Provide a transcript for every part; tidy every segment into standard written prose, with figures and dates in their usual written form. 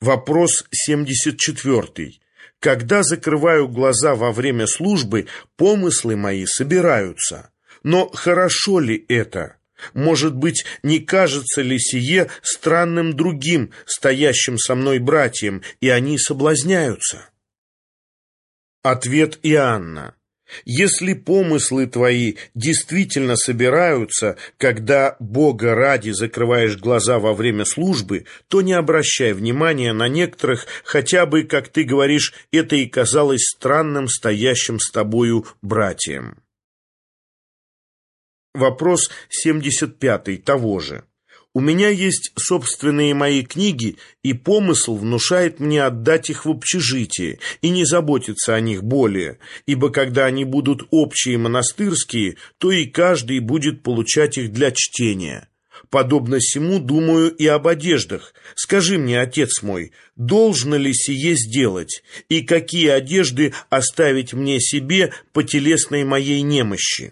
Вопрос 74. Когда закрываю глаза во время службы, помыслы мои собираются. Но хорошо ли это? Может быть, не кажется ли сие странным другим, стоящим со мной братьям, и они соблазняются? Ответ Иоанна. Если помыслы твои действительно собираются, когда Бога ради закрываешь глаза во время службы, то не обращай внимания на некоторых, хотя бы, как ты говоришь, это и казалось странным стоящим с тобою братьям. Вопрос 75 того же. У меня есть собственные мои книги, и помысл внушает мне отдать их в общежитие и не заботиться о них более, ибо когда они будут общие монастырские, то и каждый будет получать их для чтения. Подобно сему думаю и об одеждах. Скажи мне, отец мой, должно ли сие сделать, и какие одежды оставить мне себе по телесной моей немощи?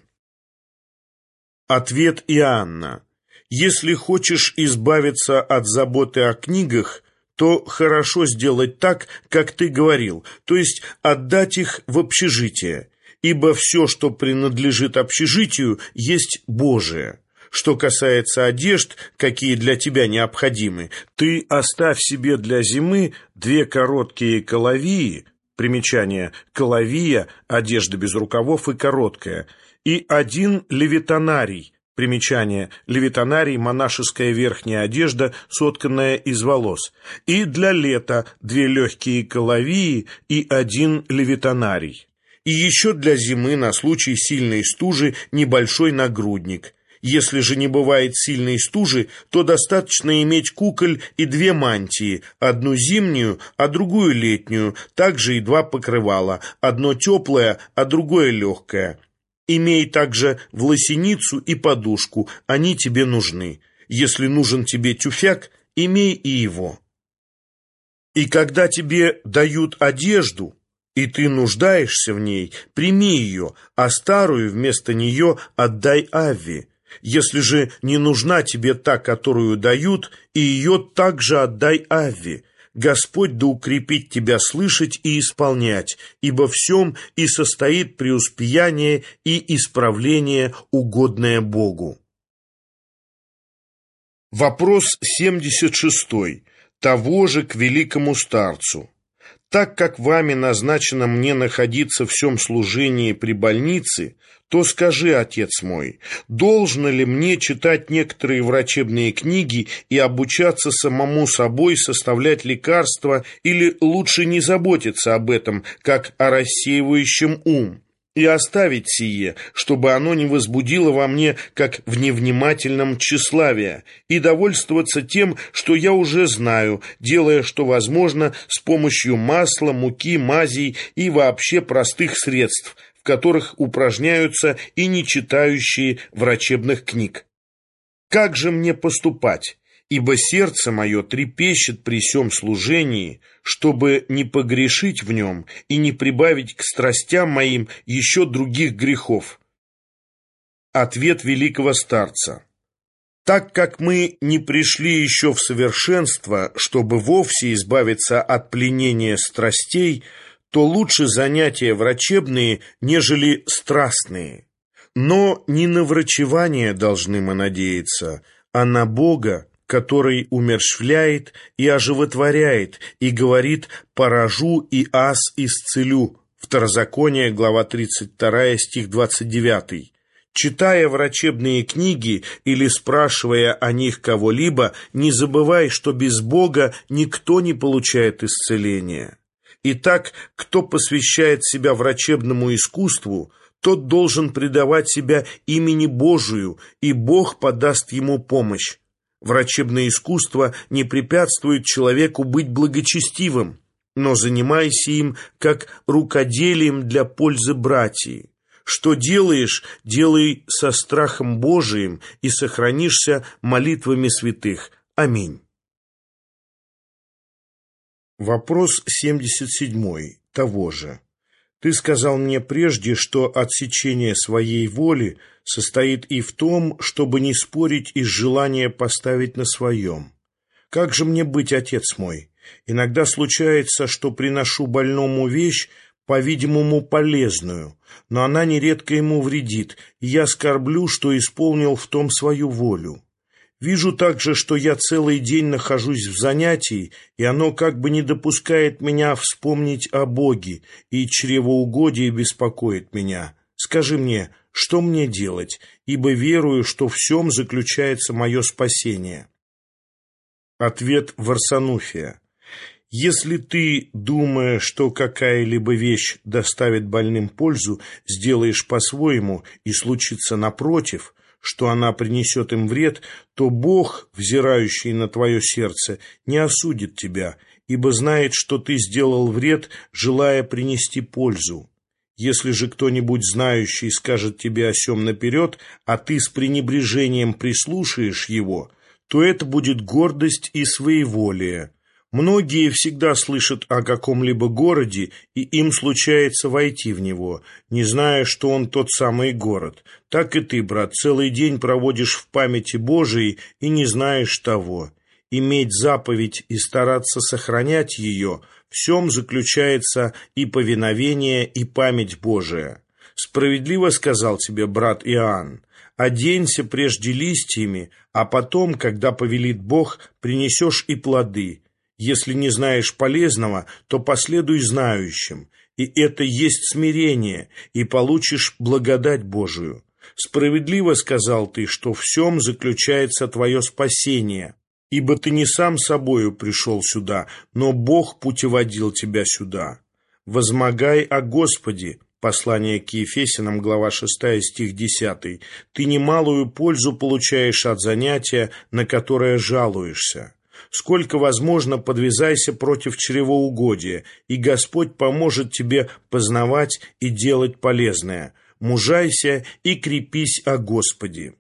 Ответ Иоанна. Если хочешь избавиться от заботы о книгах, то хорошо сделать так, как ты говорил, то есть отдать их в общежитие, ибо все, что принадлежит общежитию, есть Божие. Что касается одежд, какие для тебя необходимы, ты оставь себе для зимы 2 короткие коловии, примечание коловия, одежда без рукавов и короткая, и 1 левитонарий, примечание левитонарий, монашеская верхняя одежда, сотканная из волос, и для лета 2 легкие коловии и 1 левитонарий. И еще для зимы на случай сильной стужи небольшой нагрудник. Если же не бывает сильной стужи, то достаточно иметь куколь и 2 мантии, 1 зимнюю, а другую летнюю, также и 2 покрывала, 1 теплое, а другое легкое. Имей также власеницу и подушку, они тебе нужны. Если нужен тебе тюфяк, имей и его. И когда тебе дают одежду, и ты нуждаешься в ней, прими ее, а старую вместо нее отдай Авве. Если же не нужна тебе та, которую дают, и ее также отдай Авве. Господь да укрепит тебя слышать и исполнять, ибо в сем и состоит преуспеяние и исправление, угодное Богу. Вопрос 76 того же к великому старцу. Так как вами назначено мне находиться в сем служении при больнице, то скажи, отец мой, должно ли мне читать некоторые врачебные книги и обучаться самому собой составлять лекарства, или лучше не заботиться об этом, как о рассеивающем ум, и оставить сие, чтобы оно не возбудило во мне, как в невнимательном, тщеславие, и довольствоваться тем, что я уже знаю, делая, что возможно, с помощью масла, муки, мазей и вообще простых средств, в которых упражняются и не читающие врачебных книг. Как же мне поступать? Ибо сердце мое трепещет при сем служении, чтобы не погрешить в нем и не прибавить к страстям моим еще других грехов. Ответ великого старца. Так как мы не пришли еще в совершенство, чтобы вовсе избавиться от пленения страстей, то лучше занятия врачебные, нежели страстные. Но не на врачевание должны мы надеяться, а на Бога, который умерщвляет и оживотворяет, и говорит «поражу и аз исцелю». Второзаконие, глава 32, стих 29. Читая врачебные книги или спрашивая о них кого-либо, не забывай, что без Бога никто не получает исцеления. Итак, кто посвящает себя врачебному искусству, тот должен предавать себя имени Божию, и Бог подаст ему помощь. Врачебное искусство не препятствует человеку быть благочестивым, но занимайся им как рукоделием для пользы братьев. Что делаешь, делай со страхом Божиим и сохранишься молитвами святых. Аминь. Вопрос 77 того же. Ты сказал мне прежде, что отсечение своей воли состоит и в том, чтобы не спорить из желания поставить на своем. Как же мне быть, отец мой? Иногда случается, что приношу больному вещь, по-видимому, полезную, но она нередко ему вредит, и я скорблю, что исполнил в том свою волю. Вижу также, что я целый день нахожусь в занятии, и оно как бы не допускает меня вспомнить о Боге, и чревоугодие беспокоит меня. Скажи мне, что мне делать, ибо верую, что в сем заключается мое спасение». Ответ Варсануфия: «Если ты, думая, что какая-либо вещь доставит больным пользу, сделаешь по-своему, и случится напротив, что она принесет им вред, то Бог, взирающий на твое сердце, не осудит тебя, ибо знает, что ты сделал вред, желая принести пользу. Если же кто-нибудь знающий скажет тебе о сем наперед, а ты с пренебрежением прислушаешь его, то это будет гордость и своеволие. Многие всегда слышат о каком-либо городе, и им случается войти в него, не зная, что он тот самый город. Так и ты, брат, целый день проводишь в памяти Божией и не знаешь того. Иметь заповедь и стараться сохранять ее – в сем заключается и повиновение, и память Божия. Справедливо сказал тебе брат Иоанн: оденься прежде листьями, а потом, когда повелит Бог, принесешь и плоды. Если не знаешь полезного, то последуй знающим, и это есть смирение, и получишь благодать Божию. Справедливо сказал ты, что в сем заключается твое спасение, ибо ты не сам собою пришел сюда, но Бог путеводил тебя сюда. Возмогай о Господе». Послание к Ефесянам, глава 6, стих 10. «Ты немалую пользу получаешь от занятия, на которое жалуешься. Сколько возможно, подвязайся против чревоугодия, и Господь поможет тебе познавать и делать полезное. Мужайся и крепись о Господе».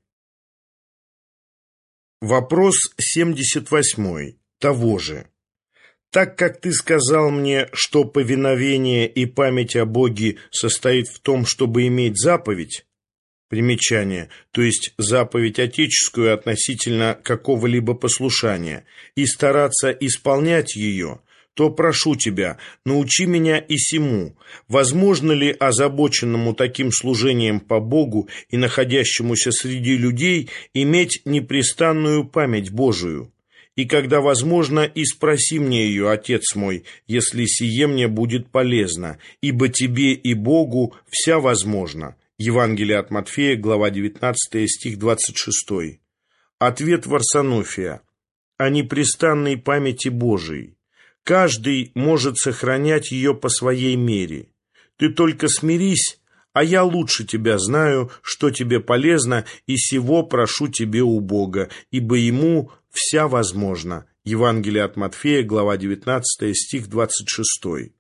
Вопрос 78 того же. «Так как ты сказал мне, что повиновение и память о Боге состоит в том, чтобы иметь заповедь». Примечание, то есть заповедь отеческую относительно какого-либо послушания, и стараться исполнять ее, то прошу тебя, научи меня и сему, возможно ли озабоченному таким служением по Богу и находящемуся среди людей иметь непрестанную память Божию? И когда возможно, и спроси мне ее, Отец мой, если сие мне будет полезно, ибо тебе и Богу вся возможна». Евангелие от Матфея, глава 19, стих 26. Ответ Варсануфия: о непрестанной памяти Божией. Каждый может сохранять ее по своей мере. Ты только смирись, а я лучше тебя знаю, что тебе полезно, и сего прошу тебе у Бога, ибо ему вся возможна. Евангелие от Матфея, глава 19, стих 26.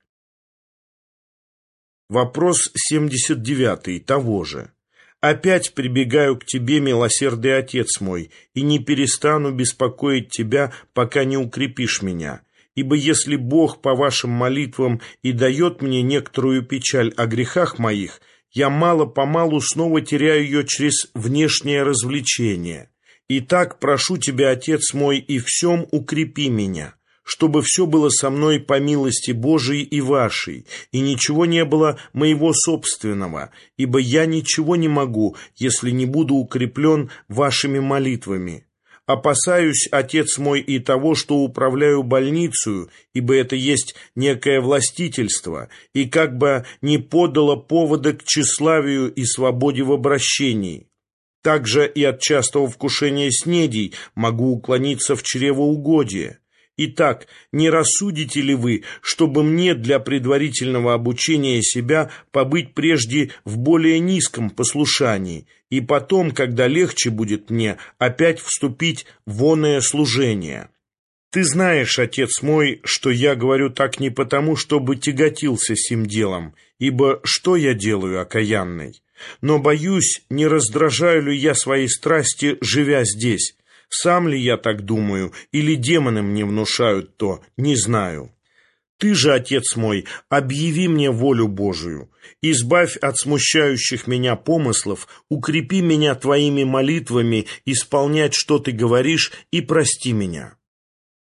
Вопрос 79 того же. «Опять прибегаю к тебе, милосердный Отец мой, и не перестану беспокоить тебя, пока не укрепишь меня. Ибо если Бог по вашим молитвам и дает мне некоторую печаль о грехах моих, я мало-помалу снова теряю ее через внешнее развлечение. Итак, прошу тебя, Отец мой, и в сем укрепи меня, чтобы все было со мной по милости Божией и вашей, и ничего не было моего собственного, ибо я ничего не могу, если не буду укреплен вашими молитвами. Опасаюсь, Отец мой, и того, что управляю больницей, ибо это есть некое властительство, и как бы не подало повода к тщеславию и свободе в обращении. Также и от частого вкушения снедей могу уклониться в чревоугодие. Итак, не рассудите ли вы, чтобы мне для предварительного обучения себя побыть прежде в более низком послушании, и потом, когда легче будет мне, опять вступить в оное служение? Ты знаешь, Отец мой, что я говорю так не потому, чтобы тяготился сим делом, ибо что я делаю, окаянный? Но боюсь, не раздражаю ли я свои страсти, живя здесь. Сам ли я так думаю, или демоны мне внушают то, не знаю. Ты же, Отец мой, объяви мне волю Божию, избавь от смущающих меня помыслов, укрепи меня твоими молитвами исполнять, что ты говоришь, и прости меня».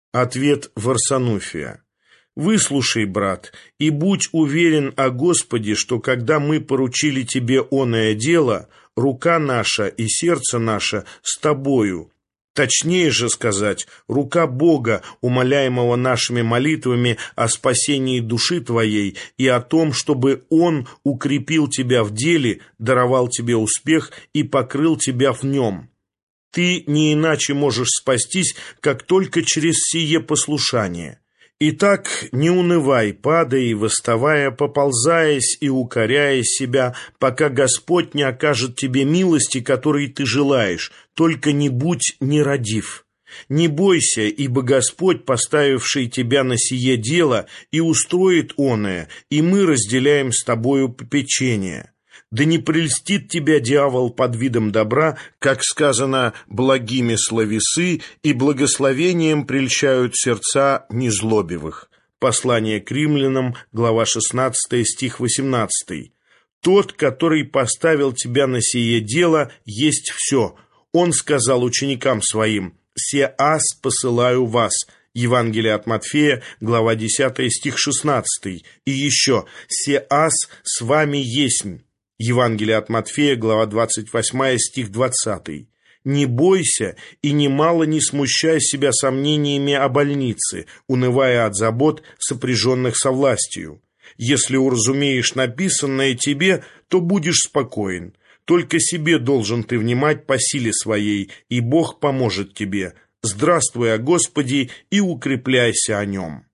Ответ Варсануфия. «Выслушай, брат, и будь уверен о Господе, что когда мы поручили тебе оное дело, рука наша и сердце наше с тобою». Точнее же сказать, рука Бога, умоляемого нашими молитвами о спасении души твоей и о том, чтобы Он укрепил тебя в деле, даровал тебе успех и покрыл тебя в нем. Ты не иначе можешь спастись, как только через сие послушание. Итак, не унывай, падая и восставая, поползаясь и укоряя себя, пока Господь не окажет тебе милости, которой ты желаешь, только не будь нерадив. Не бойся, ибо Господь, поставивший тебя на сие дело, и устроит оное, и мы разделяем с тобою попечение. Да не прельстит тебя дьявол под видом добра, как сказано, благими словесы и благословением прельщают сердца незлобивых. Послание к римлянам, глава 16, стих 18. Тот, который поставил тебя на сие дело, есть все. Он сказал ученикам своим: «Се аз посылаю вас». Евангелие от Матфея, глава 10, стих 16. И еще: «Се аз с вами есмь». Евангелие от Матфея, глава 28, стих 20. «Не бойся и немало не смущай себя сомнениями о больнице, унывая от забот, сопряженных со властью. Если уразумеешь написанное тебе, то будешь спокоен. Только себе должен ты внимать по силе своей, и Бог поможет тебе. Здравствуй о Господе и укрепляйся о Нем».